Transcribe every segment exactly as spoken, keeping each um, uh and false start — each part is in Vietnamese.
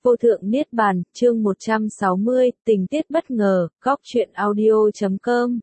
Vô thượng Niết Bàn, chương một trăm sáu mươi, tình tiết bất ngờ, góc truyện audio chấm com.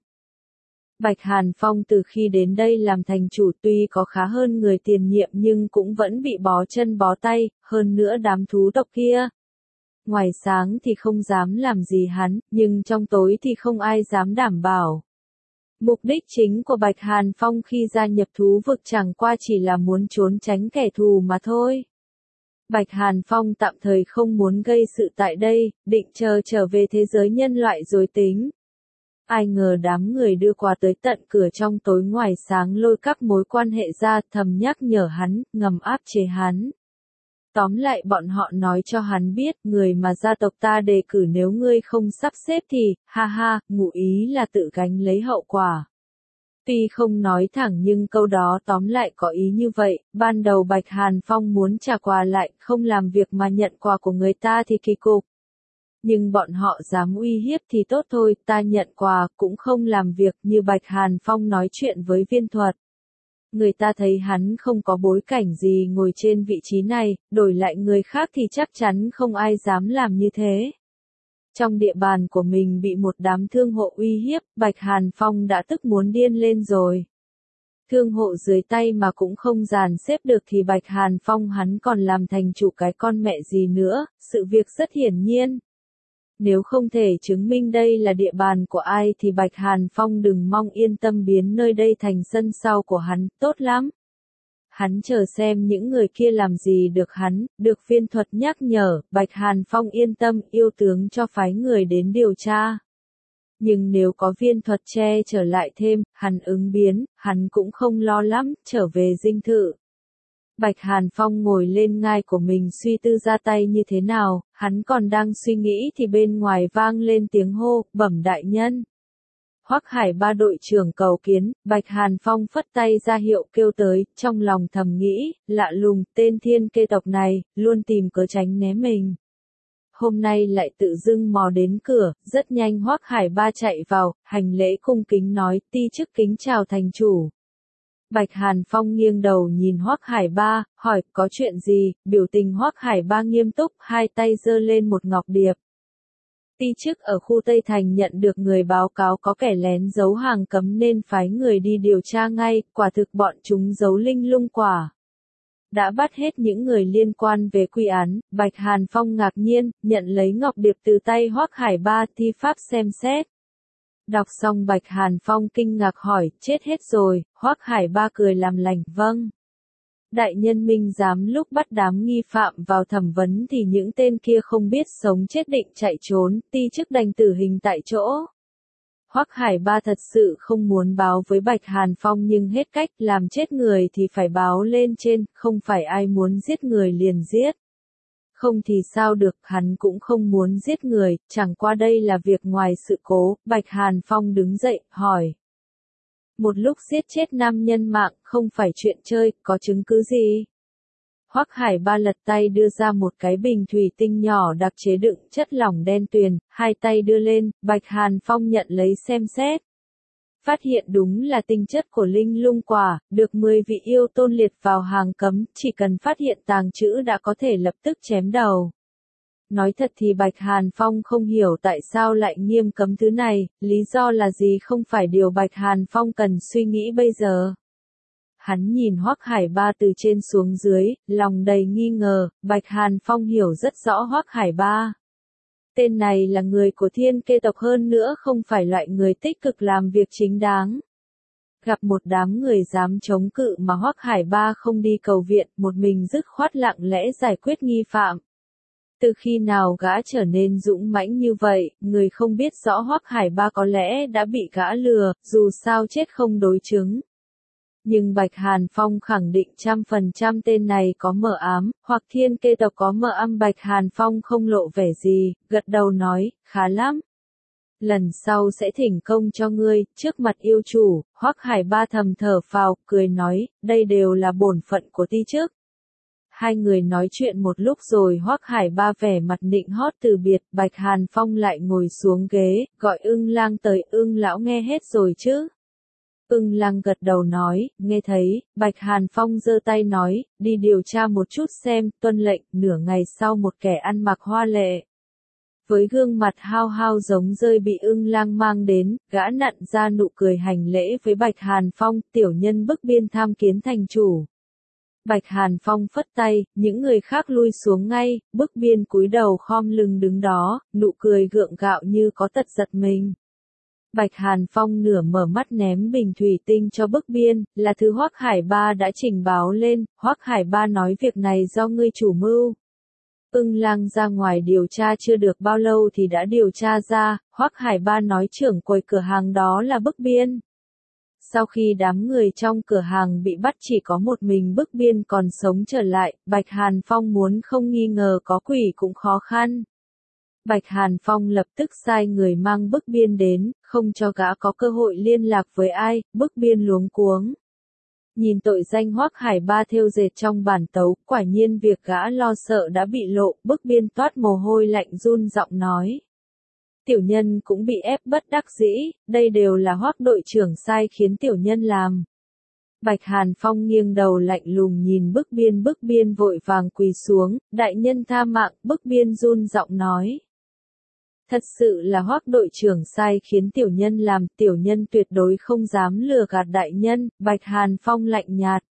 Bạch Hàn Phong từ khi đến đây làm thành chủ tuy có khá hơn người tiền nhiệm nhưng cũng vẫn bị bó chân bó tay, hơn nữa đám thú tộc kia. Ngoài sáng thì không dám làm gì hắn, nhưng trong tối thì không ai dám đảm bảo. Mục đích chính của Bạch Hàn Phong khi gia nhập thú vực chẳng qua chỉ là muốn trốn tránh kẻ thù mà thôi. Bạch Hàn Phong tạm thời không muốn gây sự tại đây, định chờ trở về thế giới nhân loại rồi tính. Ai ngờ đám người đưa quà tới tận cửa trong tối ngoài sáng lôi các mối quan hệ ra, thầm nhắc nhở hắn, ngầm áp chế hắn. Tóm lại bọn họ nói cho hắn biết, người mà gia tộc ta đề cử nếu ngươi không sắp xếp thì, ha ha, ngụ ý là tự gánh lấy hậu quả. Tuy không nói thẳng nhưng câu đó tóm lại có ý như vậy, ban đầu Bạch Hàn Phong muốn trả quà lại, không làm việc mà nhận quà của người ta thì kỳ cục. Nhưng bọn họ dám uy hiếp thì tốt thôi, ta nhận quà, cũng không làm việc, như Bạch Hàn Phong nói chuyện với Viên Thuật. Người ta thấy hắn không có bối cảnh gì ngồi trên vị trí này, đổi lại người khác thì chắc chắn không ai dám làm như thế. Trong địa bàn của mình bị một đám thương hộ uy hiếp, Bạch Hàn Phong đã tức muốn điên lên rồi. Thương hộ dưới tay mà cũng không dàn xếp được thì Bạch Hàn Phong hắn còn làm thành chủ cái con mẹ gì nữa, sự việc rất hiển nhiên. Nếu không thể chứng minh đây là địa bàn của ai thì Bạch Hàn Phong đừng mong yên tâm biến nơi đây thành sân sau của hắn, tốt lắm. Hắn chờ xem những người kia làm gì được hắn, được Viên Thuật nhắc nhở, Bạch Hàn Phong yên tâm, yêu tướng cho phái người đến điều tra. Nhưng nếu có Viên Thuật che trở lại thêm, hắn ứng biến, hắn cũng không lo lắm, trở về dinh thự. Bạch Hàn Phong ngồi lên ngai của mình suy tư ra tay như thế nào, hắn còn đang suy nghĩ thì bên ngoài vang lên tiếng hô, bẩm đại nhân. Hoắc Hải Ba đội trưởng cầu kiến, Bạch Hàn Phong phất tay ra hiệu kêu tới, trong lòng thầm nghĩ, lạ lùng, tên thiên kê tộc này, luôn tìm cớ tránh né mình. Hôm nay lại tự dưng mò đến cửa, rất nhanh Hoắc Hải Ba chạy vào, hành lễ cung kính nói, ti chức kính chào thành chủ. Bạch Hàn Phong nghiêng đầu nhìn Hoắc Hải Ba, hỏi, có chuyện gì, biểu tình Hoắc Hải Ba nghiêm túc, hai tay giơ lên một ngọc điệp. Ti chức ở khu Tây Thành nhận được người báo cáo có kẻ lén giấu hàng cấm nên phái người đi điều tra ngay, quả thực bọn chúng giấu linh lung quả. Đã bắt hết những người liên quan về quy án, Bạch Hàn Phong ngạc nhiên, nhận lấy ngọc điệp từ tay Hoắc Hải Ba thi pháp xem xét. Đọc xong Bạch Hàn Phong kinh ngạc hỏi, chết hết rồi, Hoắc Hải Ba cười làm lành, vâng. Đại nhân minh giám lúc bắt đám nghi phạm vào thẩm vấn thì những tên kia không biết sống chết định chạy trốn, ti chức đành tử hình tại chỗ. Hoắc Hải Ba thật sự không muốn báo với Bạch Hàn Phong nhưng hết cách, làm chết người thì phải báo lên trên, không phải ai muốn giết người liền giết. Không thì sao được, hắn cũng không muốn giết người, chẳng qua đây là việc ngoài sự cố, Bạch Hàn Phong đứng dậy, hỏi. Một lúc giết chết năm nhân mạng, không phải chuyện chơi, có chứng cứ gì? Hoắc Hải Ba lật tay đưa ra một cái bình thủy tinh nhỏ đặc chế đựng chất lỏng đen tuyền, hai tay đưa lên, Bạch Hàn Phong nhận lấy xem xét. Phát hiện đúng là tinh chất của linh lung quả, được mười vị yêu tôn liệt vào hàng cấm, chỉ cần phát hiện tàng trữ đã có thể lập tức chém đầu. Nói thật thì Bạch Hàn Phong không hiểu tại sao lại nghiêm cấm thứ này, lý do là gì không phải điều Bạch Hàn Phong cần suy nghĩ bây giờ. Hắn nhìn Hoắc Hải Ba từ trên xuống dưới, lòng đầy nghi ngờ, Bạch Hàn Phong hiểu rất rõ Hoắc Hải Ba. Tên này là người của thiên kê tộc hơn nữa không phải loại người tích cực làm việc chính đáng. Gặp một đám người dám chống cự mà Hoắc Hải Ba không đi cầu viện, một mình dứt khoát lặng lẽ giải quyết nghi phạm. Từ khi nào gã trở nên dũng mãnh như vậy, người không biết rõ Hoắc Hải Ba có lẽ đã bị gã lừa, dù sao chết không đối chứng. Nhưng Bạch Hàn Phong khẳng định trăm phần trăm tên này có mờ ám, hoặc thiên kê tộc có mờ ám. Bạch Hàn Phong không lộ vẻ gì, gật đầu nói, khá lắm. Lần sau sẽ thỉnh công cho ngươi, trước mặt yêu chủ, Hoắc Hải Ba thầm thở phào, cười nói, đây đều là bổn phận của ti chức. Hai người nói chuyện một lúc rồi Hoắc Hải Ba vẻ mặt nịnh hót từ biệt, Bạch Hàn Phong lại ngồi xuống ghế, gọi Ưng Lang tới, Ưng lão nghe hết rồi chứ? Ưng Lăng gật đầu nói, nghe thấy, Bạch Hàn Phong giơ tay nói, đi điều tra một chút xem, tuân lệnh. Nửa ngày sau một kẻ ăn mặc hoa lệ, với gương mặt hao hao giống rơi bị Ưng Lăng mang đến, gã nặn ra nụ cười hành lễ với Bạch Hàn Phong, tiểu nhân bức biên tham kiến thành chủ. Bạch Hàn Phong phất tay, những người khác lui xuống ngay, bức biên cúi đầu khom lưng đứng đó, nụ cười gượng gạo như có tật giật mình. Bạch Hàn Phong nửa mở mắt ném bình thủy tinh cho bức biên, là thứ Hoắc Hải Ba đã trình báo lên, Hoắc Hải Ba nói việc này do ngươi chủ mưu. Ưng Lăng ra ngoài điều tra chưa được bao lâu thì đã điều tra ra, Hoắc Hải Ba nói trưởng quầy cửa hàng đó là bức biên. Sau khi đám người trong cửa hàng bị bắt chỉ có một mình bức biên còn sống trở lại, Bạch Hàn Phong muốn không nghi ngờ có quỷ cũng khó khăn. Bạch Hàn Phong lập tức sai người mang bức biên đến, không cho gã có cơ hội liên lạc với ai, bức biên luống cuống. Nhìn tội danh Hoắc Hải Ba thêu dệt trong bản tấu, quả nhiên việc gã lo sợ đã bị lộ, bức biên toát mồ hôi lạnh run giọng nói. Tiểu nhân cũng bị ép bất đắc dĩ, đây đều là Hoắc đội trưởng sai khiến tiểu nhân làm. Bạch Hàn Phong nghiêng đầu lạnh lùng nhìn bức biên bức biên vội vàng quỳ xuống, đại nhân tha mạng, bức biên run giọng nói. Thật sự là Hoắc đội trưởng sai khiến tiểu nhân làm, tiểu nhân tuyệt đối không dám lừa gạt đại nhân, Bạch Hàn Phong lạnh nhạt.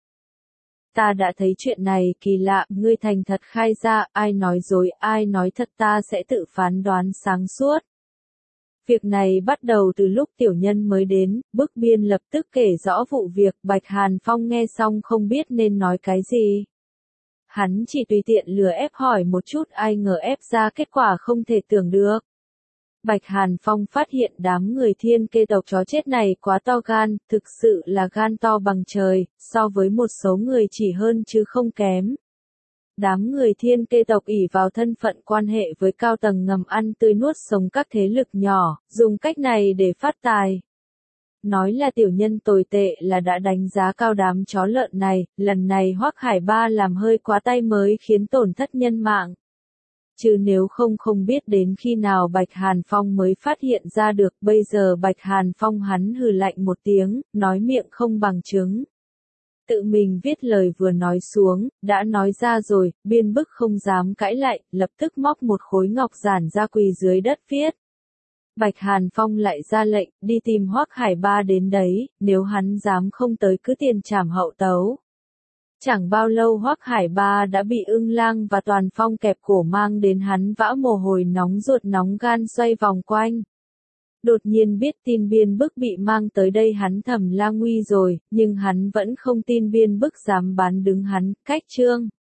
Ta đã thấy chuyện này kỳ lạ, ngươi thành thật khai ra, ai nói dối, ai nói thật ta sẽ tự phán đoán sáng suốt. Việc này bắt đầu từ lúc tiểu nhân mới đến, bức biên lập tức kể rõ vụ việc, Bạch Hàn Phong nghe xong không biết nên nói cái gì. Hắn chỉ tùy tiện lừa ép hỏi một chút, ai ngờ ép ra kết quả không thể tưởng được. Bạch Hàn Phong phát hiện đám người Thiên Kê tộc chó chết này quá to gan, thực sự là gan to bằng trời, so với một số người chỉ hơn chứ không kém. Đám người Thiên Kê tộc ỷ vào thân phận quan hệ với cao tầng ngầm ăn tươi nuốt sống các thế lực nhỏ, dùng cách này để phát tài. Nói là tiểu nhân tồi tệ là đã đánh giá cao đám chó lợn này, lần này Hoắc Hải Ba làm hơi quá tay mới khiến tổn thất nhân mạng. Chứ nếu không không biết đến khi nào Bạch Hàn Phong mới phát hiện ra được, bây giờ Bạch Hàn Phong hắn hừ lạnh một tiếng, nói miệng không bằng chứng. Tự mình viết lời vừa nói xuống, đã nói ra rồi, biên bức không dám cãi lại, lập tức móc một khối ngọc giản ra quỳ dưới đất viết. Bạch Hàn Phong lại ra lệnh, đi tìm Hoắc Hải Ba đến đấy, nếu hắn dám không tới cứ tiền trảm hậu tấu. Chẳng bao lâu Hoắc Hải Ba đã bị Ưng Lang và Toàn Phong kẹp cổ mang đến hắn vã mồ hôi nóng ruột nóng gan xoay vòng quanh. Đột nhiên biết tin biên bức bị mang tới đây hắn thầm la nguy rồi, nhưng hắn vẫn không tin biên bức dám bán đứng hắn, cách trương.